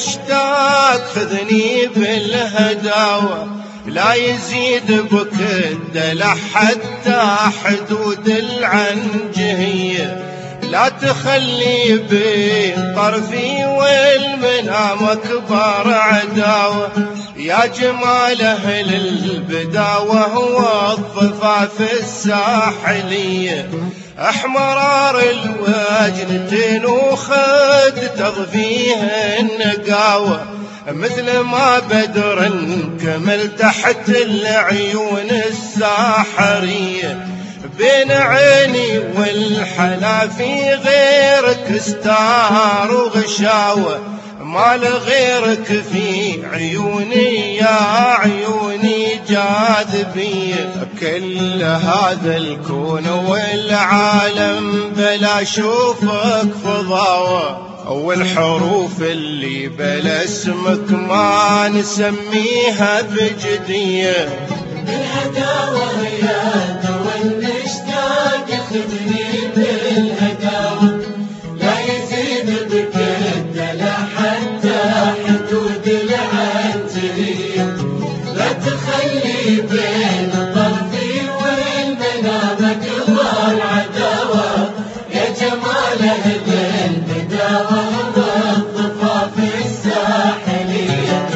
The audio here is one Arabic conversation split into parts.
والمشتاق خذني بالهداوة، لا يزيد بك الدلع حتى حدود العنجهية، لا تخلي بين طرفي والمنام أكبر عداوة، يا جمال أهل البداوة والضفاف الساحلية، أحمرار الوجنتين وخد تضفيه النقاوة، مثل ما بدر كمل تحت العيون الساحرية، بين عيني والحلا في غيرك ستار وغشاوة، ما لغيرك في عيوني يا عيوني جاذبية، كل هذا الكون والعالم بلا اشوفك فضاوة، والحروف اللي بلا اسمك ما نسميها بجدية، بالهداوة يا دوا المشتاق خذني بالهداوة، لا يزيد بك الدلع حتى حدود العنجهية، لا تخلي بين طرفي والمنام أكبر عداوة، يا جمال أهل البداوة والضفاف الساحلية.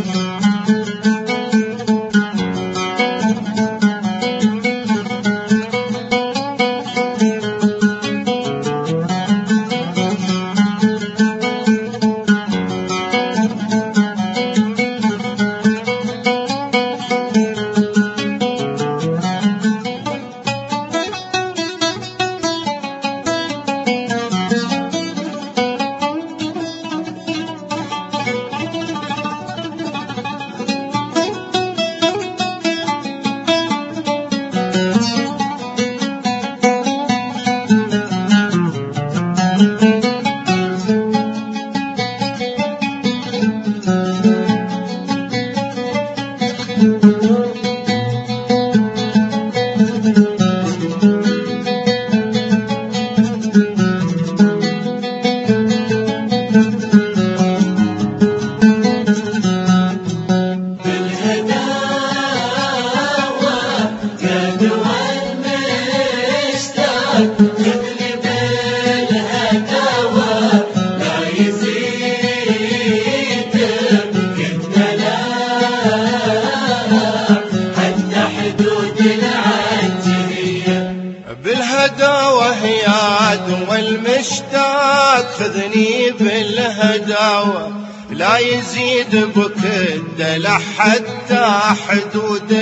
بالهداوة يا دوا المشتاق خذني بالهداوة، لا يزيد بك الدلع حتى حدود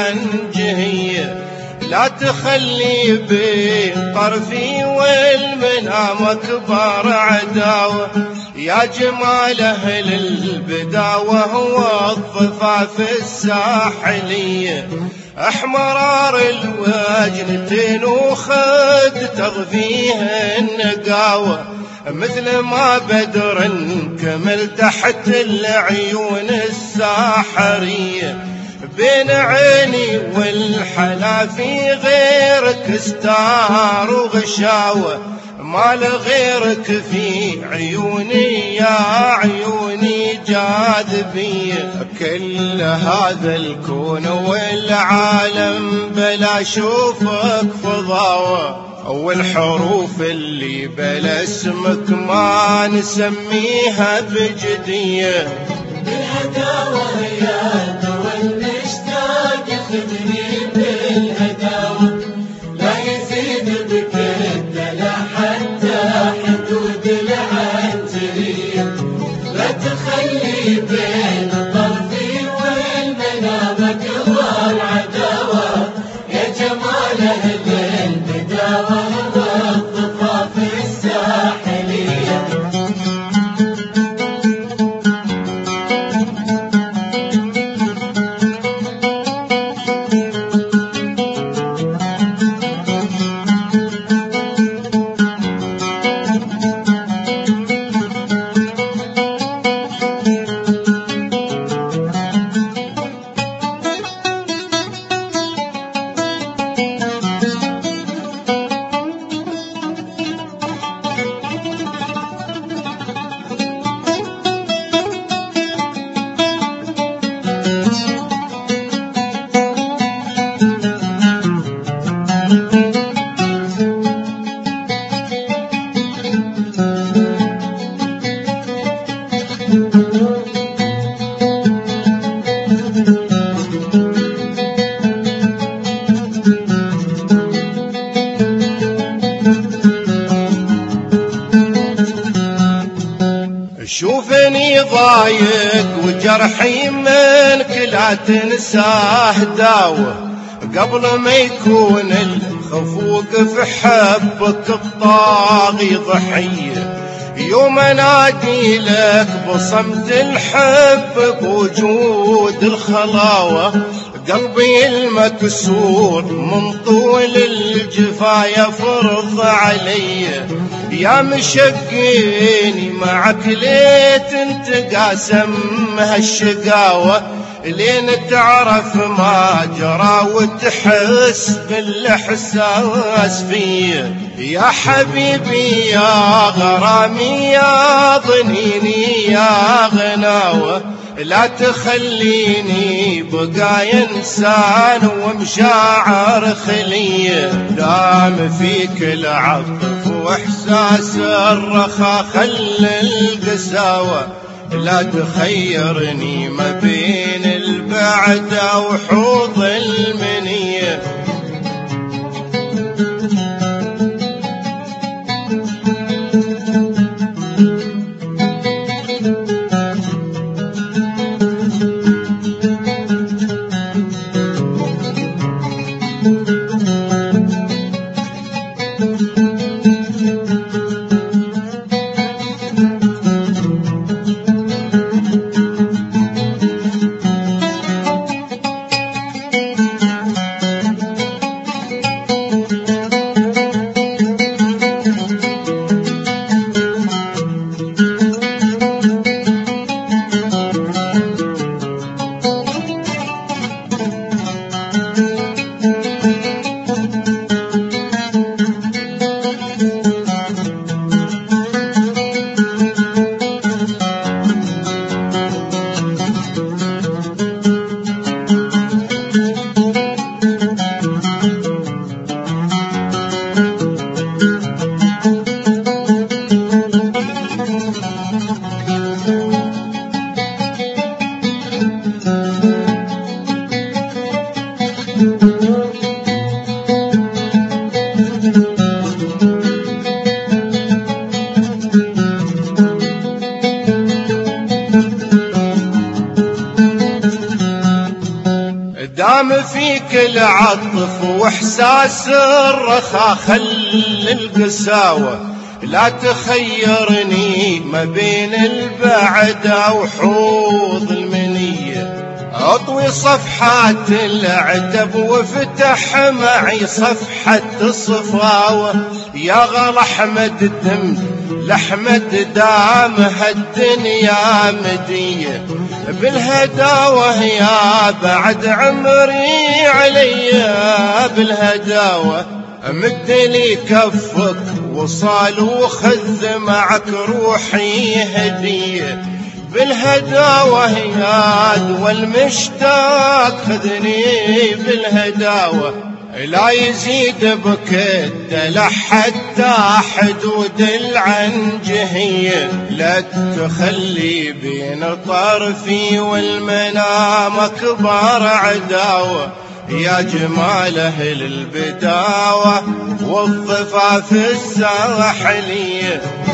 العنجهية، لا تخلي بين طرفي والمنام أكبر عداوة، يا جمال أهل البداوة والضفاف الساحلية، أحمرار الوجنتين وخد تضفيه النقاوة، مثل ما بدر كمل تحت العيون الساحرية، بين عيني والحلا في غيرك ستار وغشاوة، ما لغيرك في عيوني يا عيوني جاذبية، كل هذا الكون والعالم بلا اشوفك فضاوة، والحروف اللي بلا اسمك ما نسميها بجدية، بالهداوة يا دوا المشتاق خذني بالهداوة، لا يزيد بك الدلع حتى حدود العنجهية، لا تخلي بين طرفي والمنام أكبر عداوة، يا جمال أهل البداوة والضفاف الساحلية. جرحي منك لا تنساه داوه قبل ما يكون الخفوق في حبك الطاغي ضحية. يوم انادي لك بصمت الحب بوجود الخلاوة قلبي المكسور من طول الجفا يفرض علي. يا مشقيني معك ليت انت قاسم هالشقاوة لين تعرف ما جرى وتحس بالاحساس فيه. يا حبيبي يا غرامي يا ضنيني يا غناوة لا تخليني بقى انسان ومشاعر خليه. دام فيك العطف واحساس الرخاء خل القساوة لا تخيرني ما بين البعد وحوض المنية. دام فيك العطف واحساس الرخاء خل القساوة لا تخيرني ما بين البعد وحوض المنية. اطوي صفحات العتب وافتح معي صفحة الصفاوة. يا غلا احمد الدم لحمد دام هالدنيا مدية بالهداوة يا بعد عمري علي بالهداوة. امد لي كفك وصال وخذ معك روحي هدية بالهداوة يا دوا المشتاق خذني بالهداوة لا يزيد بك الدلع حتى حدود العنجهية. لا تخلي بين طرفي والمنام أكبر عداوة يا جمال أهل البداوة والضفاف الساحلية.